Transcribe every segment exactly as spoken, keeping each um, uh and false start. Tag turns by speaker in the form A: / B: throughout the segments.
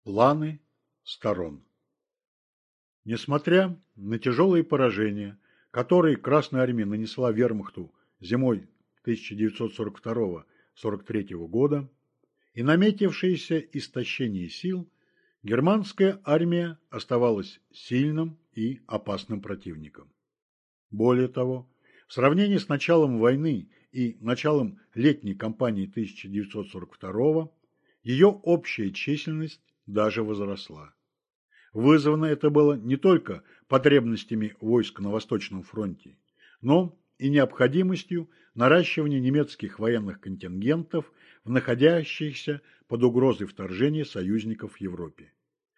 A: Планы сторон. Несмотря на тяжелые поражения, которые Красная Армия нанесла вермахту зимой тысяча девятьсот сорок второго — сорок третьего года и наметившееся истощение сил, германская армия оставалась сильным и опасным противником. Более того, в сравнении с началом войны и началом летней кампании тысяча девятьсот сорок второго ее общая численность даже возросла. Вызвано это было не только потребностями войск на Восточном фронте, но и необходимостью наращивания немецких военных контингентов в находящихся под угрозой вторжения союзников в Европе.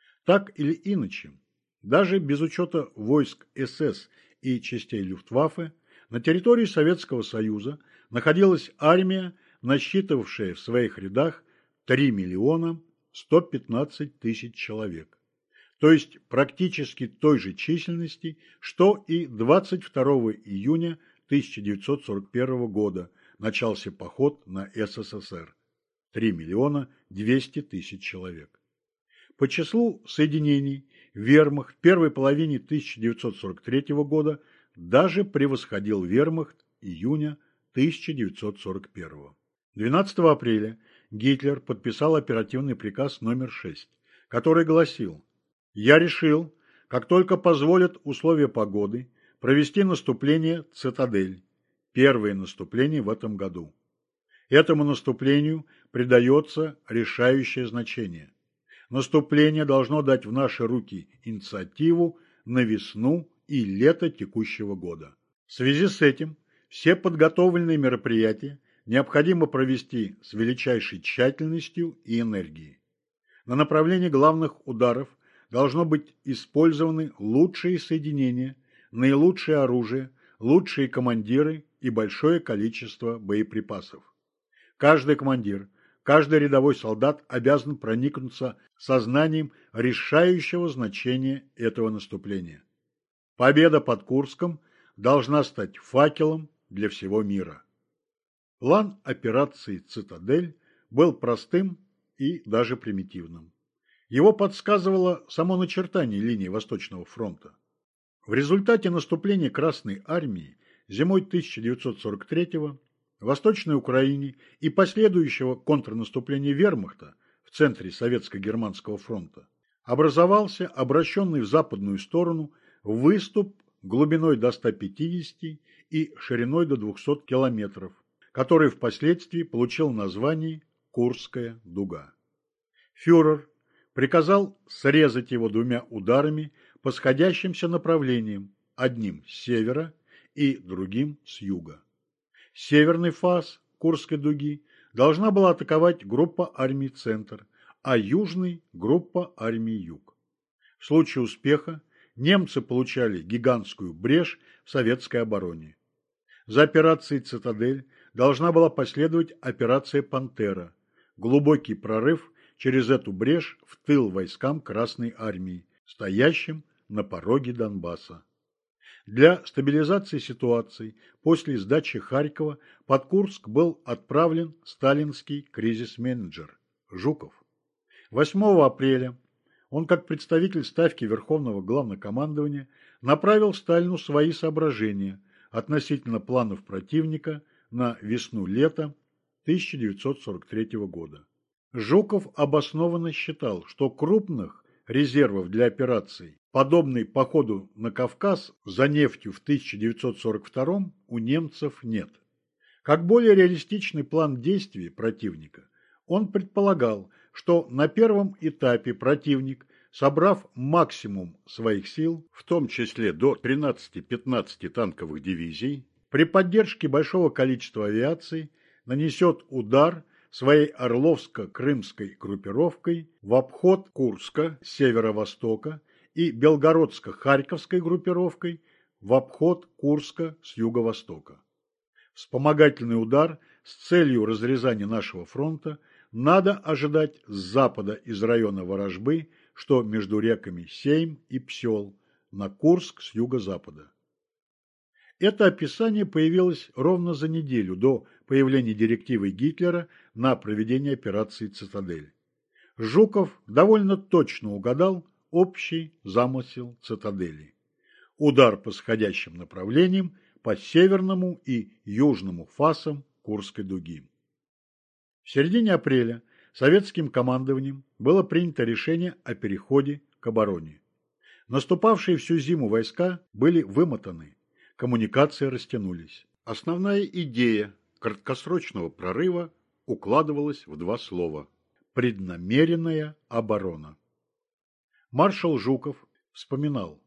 A: Так или иначе, даже без учета войск эс эс и частей Люфтваффе, на территории Советского Союза находилась армия, насчитывавшая в своих рядах три миллиона сто пятнадцать тысяч человек, то есть практически той же численности, что и двадцать второго июня тысяча девятьсот сорок первого года начался поход на эс эс эс эр – три миллиона двести тысяч человек. По числу соединений вермахт в первой половине тысяча девятьсот сорок третьего года даже превосходил вермахт июня тысяча девятьсот сорок первого. двенадцатого апреля Гитлер подписал оперативный приказ номер шесть, который гласил: «Я решил, как только позволят условия погоды, провести наступление «Цитадель», первое наступление в этом году. Этому наступлению придается решающее значение. Наступление должно дать в наши руки инициативу на весну и лето текущего года. В связи с этим все подготовленные мероприятия необходимо провести с величайшей тщательностью и энергией. На направлении главных ударов должно быть использованы лучшие соединения, наилучшее оружие, лучшие командиры и большое количество боеприпасов. Каждый командир, каждый рядовой солдат обязан проникнуться сознанием решающего значения этого наступления. Победа под Курском должна стать факелом для всего мира». План операции «Цитадель» был простым и даже примитивным. Его подсказывало само начертание линии Восточного фронта. В результате наступления Красной Армии зимой тысяча девятьсот сорок третьего в Восточной Украине и последующего контрнаступления вермахта в центре Советско-Германского фронта образовался обращенный в западную сторону выступ глубиной до ста пятидесяти и шириной до двухсот километров, который впоследствии получил название Курская дуга. Фюрер приказал срезать его двумя ударами по сходящимся направлениям, одним с севера и другим с юга. Северный фас Курской дуги должна была атаковать группа армий «Центр», а южный – группа армий «Юг». В случае успеха немцы получали гигантскую брешь в советской обороне. За операцией «Цитадель» должна была последовать операция «Пантера» – глубокий прорыв через эту брешь в тыл войскам Красной Армии, стоящим на пороге Донбасса. Для стабилизации ситуации после сдачи Харькова под Курск был отправлен сталинский кризис-менеджер Жуков. восьмого апреля он, как представитель Ставки Верховного Главнокомандования, направил Сталину свои соображения относительно планов противника на весну-лето тысяча девятьсот сорок третьего года. Жуков обоснованно считал, что крупных резервов для операций, подобной походу на Кавказ за нефтью в тысяча девятьсот сорок втором, у немцев нет. Как более реалистичный план действий противника, он предполагал, что на первом этапе противник, собрав максимум своих сил, в том числе до тринадцати-пятнадцати танковых дивизий, при поддержке большого количества авиации нанесет удар своей Орловско-Крымской группировкой в обход Курска с северо-востока и Белгородско-Харьковской группировкой в обход Курска с юго-востока. Вспомогательный удар с целью разрезания нашего фронта надо ожидать с запада из района Ворожбы, что между реками Сейм и Псел, на Курск с юго-запада. Это описание появилось ровно за неделю до появления директивы Гитлера на проведение операции «Цитадель». Жуков довольно точно угадал общий замысел цитадели. Удар по сходящим направлениям по северному и южному фасам Курской дуги. В середине апреля советским командованием было принято решение о переходе к обороне. Наступавшие всю зиму войска были вымотаны, коммуникации растянулись. Основная идея краткосрочного прорыва укладывалась в два слова – преднамеренная оборона. Маршал Жуков вспоминал: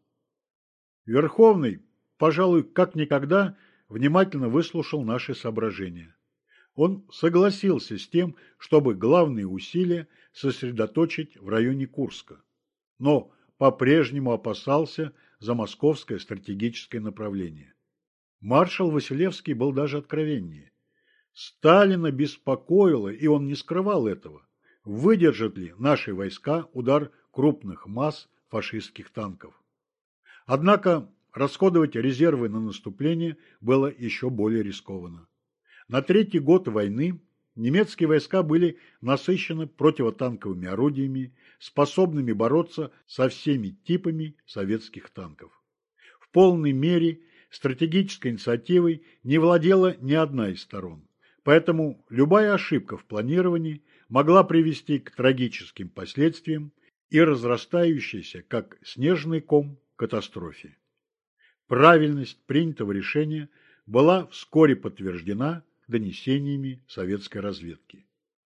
A: Верховный, пожалуй, как никогда внимательно выслушал наши соображения. Он согласился с тем, чтобы главные усилия сосредоточить в районе Курска, но по-прежнему опасался за московское стратегическое направление. Маршал Василевский был даже откровеннее. Сталина беспокоило, и он не скрывал этого, выдержат ли наши войска удар крупных масс фашистских танков. Однако расходовать резервы на наступление было еще более рискованно. На третий год войны немецкие войска были насыщены противотанковыми орудиями, способными бороться со всеми типами советских танков. В полной мере стратегической инициативой не владела ни одна из сторон, поэтому любая ошибка в планировании могла привести к трагическим последствиям и разрастающейся, как снежный ком, катастрофе. Правильность принятого решения была вскоре подтверждена донесениями советской разведки.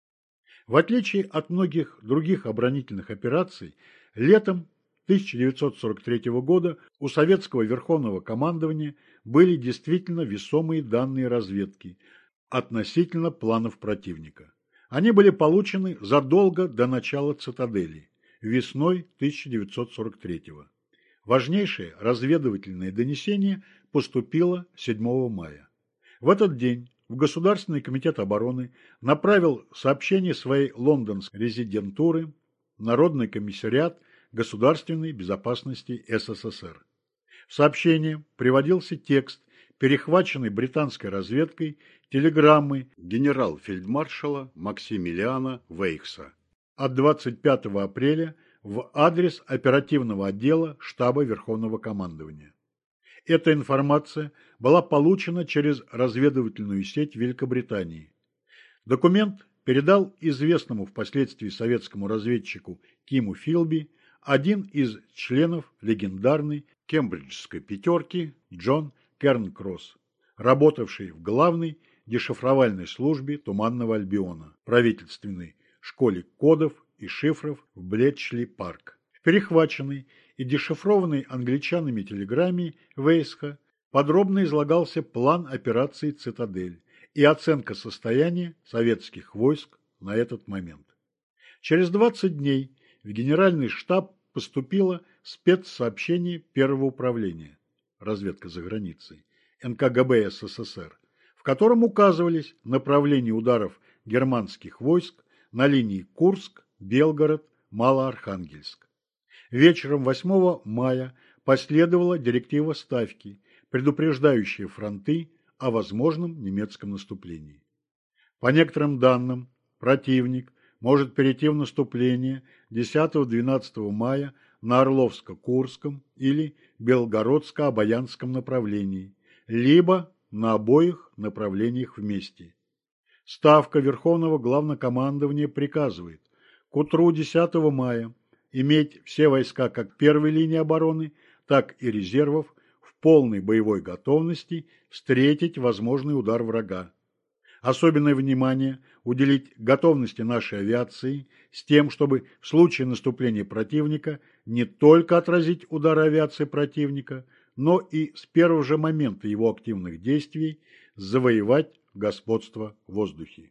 A: В отличие от многих других оборонительных операций, летом тысяча девятьсот сорок третьего года у советского Верховного командования были действительно весомые данные разведки относительно планов противника. Они были получены задолго до начала цитадели, весной тысяча девятьсот сорок третьего. Важнейшее разведывательное донесение поступило седьмого мая. В этот день в Государственный комитет обороны направил сообщение своей лондонской резидентуры Народный комиссариат государственной безопасности СССР. В сообщении приводился текст, перехваченный британской разведкой, телеграммы генерал-фельдмаршала Максимилиана Вейхса от двадцать пятого апреля в адрес оперативного отдела штаба Верховного командования. Эта информация была получена через разведывательную сеть Великобритании. Документ передал известному впоследствии советскому разведчику Киму Филби один из членов легендарной кембриджской пятерки Джон Кернкросс, работавший в главной дешифровальной службе Туманного Альбиона, правительственной школе кодов и шифров в Блетчли-парк. В перехваченной и дешифрованной англичанами телеграмме Вейсха подробно излагался план операции «Цитадель» и оценка состояния советских войск на этот момент. Через двадцать дней в Генеральный штаб поступило спецсообщение Первого управления разведка за границей эн ка гэ бэ эс эс эс эр, в котором указывались направления ударов германских войск на линии Курск, Белгород, Малоархангельск. Вечером восьмого мая последовала директива Ставки, предупреждающая фронты о возможном немецком наступлении. По некоторым данным, противник может перейти в наступление десятого-двенадцатого мая на Орловско-Курском или Белгородско-Обаянском направлении, либо на обоих направлениях вместе. Ставка Верховного Главнокомандования приказывает к утру десятого мая иметь все войска как первой линии обороны, так и резервов в полной боевой готовности встретить возможный удар врага. Особенное внимание уделить готовности нашей авиации с тем, чтобы в случае наступления противника не только отразить удары авиации противника, но и с первого же момента его активных действий завоевать господство в воздухе.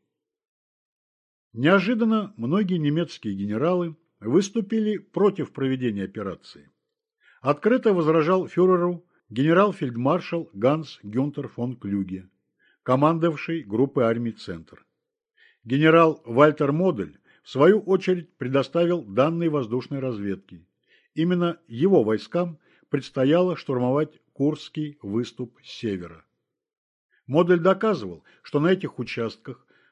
A: Неожиданно многие немецкие генералы выступили против проведения операции. Открыто возражал фюреру генерал-фельдмаршал Ганс Гюнтер фон Клюге, командовавший группой армий «Центр». Генерал Вальтер Модель, в свою очередь, предоставил данные воздушной разведки. Именно его войскам предстояло штурмовать Курский выступ с севера. Модель доказывал, что на этих участках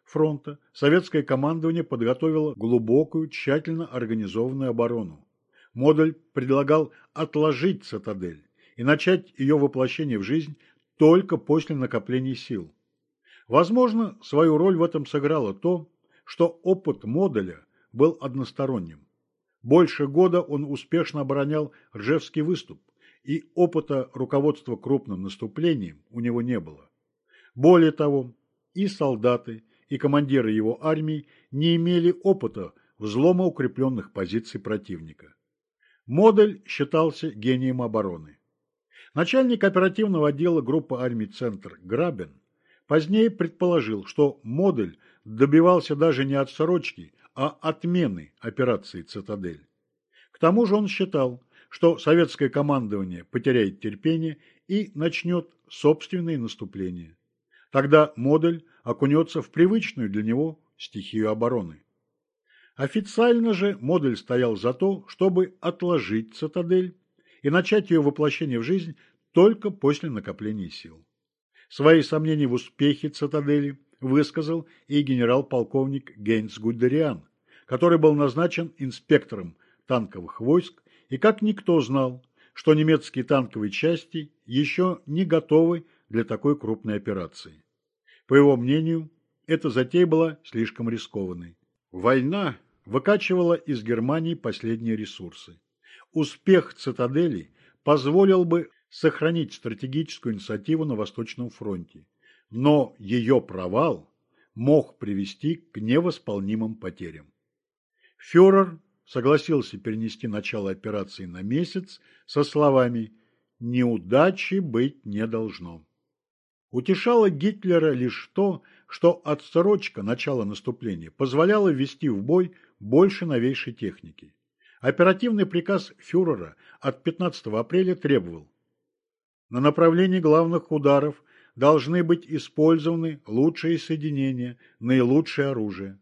A: фронта советское командование подготовило глубокую, тщательно организованную оборону. Модель предлагал отложить цитадель и начать ее воплощение в жизнь только после накопления сил. Возможно, свою роль в этом сыграло то, что опыт Моделя был односторонним. Больше года он успешно оборонял Ржевский выступ, и опыта руководства крупным наступлением у него не было. Более того, и солдаты, и командиры его армии не имели опыта взлома укрепленных позиций противника. Модель считался гением обороны. Начальник оперативного отдела группы армий «Центр» Грабин позднее предположил, что Модель добивался даже не отсрочки, а отмены операции «Цитадель». К тому же он считал, что советское командование потеряет терпение и начнет собственные наступления. Тогда Модель окунется в привычную для него стихию обороны. Официально же Модель стоял за то, чтобы отложить «Цитадель» и начать ее воплощение в жизнь только после накопления сил. Свои сомнения в успехе «Цитадели» высказал и генерал-полковник Гейнц Гудериан, который был назначен инспектором танковых войск и как никто знал, что немецкие танковые части еще не готовы для такой крупной операции. По его мнению, эта затея была слишком рискованной. Война выкачивала из Германии последние ресурсы. Успех «Цитадели» позволил бы сохранить стратегическую инициативу на Восточном фронте, но ее провал мог привести к невосполнимым потерям. Фюрер согласился перенести начало операции на месяц со словами «неудачи быть не должно». Утешало Гитлера лишь то, что отсрочка начала наступления позволяла ввести в бой больше новейшей техники. Оперативный приказ фюрера от пятнадцатого апреля требовал: на направлении главных ударов должны быть использованы лучшие соединения, наилучшее оружие.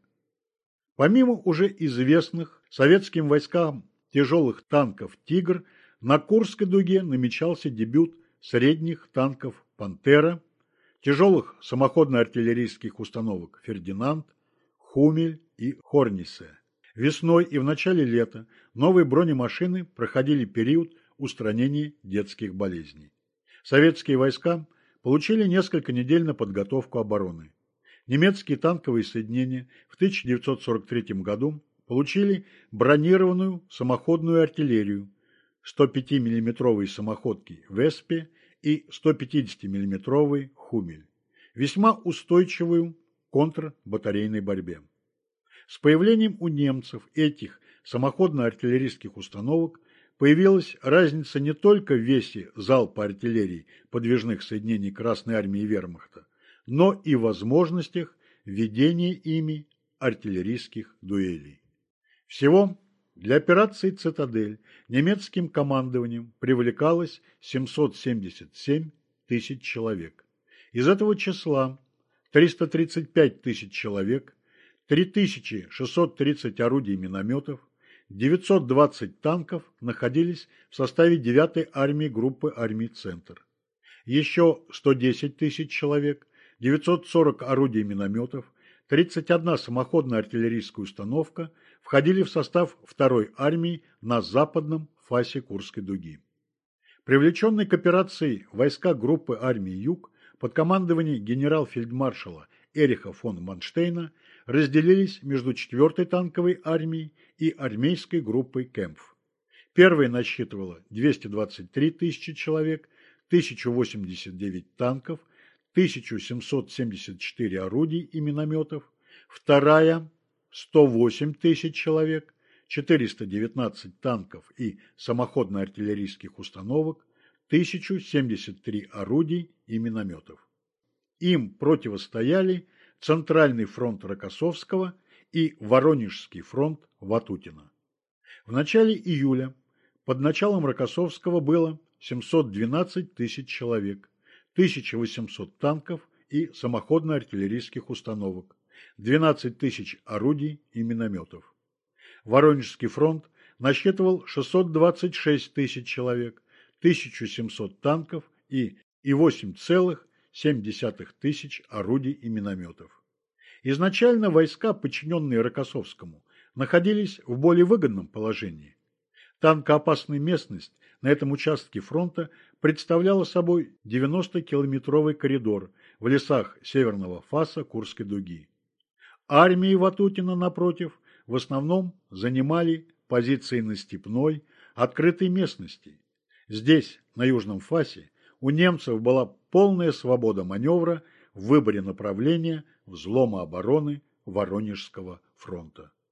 A: Помимо уже известных советским войскам тяжелых танков «Тигр», на Курской дуге намечался дебют средних танков «Пантера», тяжелых самоходно-артиллерийских установок «Фердинанд», «Хумель» и «Хорнисе». Весной и в начале лета новые бронемашины проходили период устранения детских болезней. Советские войска получили несколько недель на подготовку обороны. Немецкие танковые соединения в тысяча девятьсот сорок третьем году получили бронированную самоходную артиллерию, сто пятимиллиметровые самоходки «Веспе» и сто пятидесятимиллиметровые «Хумель», весьма устойчивую к контрбатарейной борьбе. С появлением у немцев этих самоходно-артиллерийских установок появилась разница не только в весе залпа артиллерии подвижных соединений Красной армии и Вермахта, но и в возможностях ведения ими артиллерийских дуэлей. Всего для операции «Цитадель» немецким командованием привлекалось семьсот семьдесят семь тысяч человек. Из этого числа триста тридцать пять тысяч человек, три тысячи шестьсот тридцать орудий и минометов, девятьсот двадцать танков находились в составе девятой армии группы армий «Центр». Еще сто десять тысяч человек, девятьсот сорок орудий и минометов, тридцать одна самоходная артиллерийская установка входили в состав второй армии на западном фасе Курской дуги. Привлеченные к операции войска группы армий «Юг» под командованием генерал-фельдмаршала Эриха фон Манштейна разделились между четвёртой танковой армией и армейской группой «Кемпф». Первая насчитывала двести двадцать три тысячи человек, тысяча восемьдесят девять танков, тысяча семьсот семьдесят четыре орудий и минометов, вторая – сто восемь тысяч человек, четыреста девятнадцать танков и самоходно-артиллерийских установок, тысяча семьдесят три орудий и минометов. Им противостояли Центральный фронт Рокоссовского и Воронежский фронт Ватутина. В начале июля под началом Рокоссовского было семьсот двенадцать тысяч человек, тысяча восемьсот танков и самоходно-артиллерийских установок, двенадцать тысяч орудий и минометов. Воронежский фронт насчитывал шестьсот двадцать шесть тысяч человек, тысяча семьсот танков и восемь целых семь десятых тысяч орудий и минометов. Изначально войска, подчиненные Рокоссовскому, находились в более выгодном положении. Танкоопасная местность на этом участке фронта представляла собой девяностокилометровый коридор в лесах северного фаса Курской дуги. Армии Ватутина, напротив, в основном занимали позиции на степной, открытой местности. Здесь, на южном фасе, у немцев была полная свобода маневра в выборе направления взлома обороны Воронежского фронта.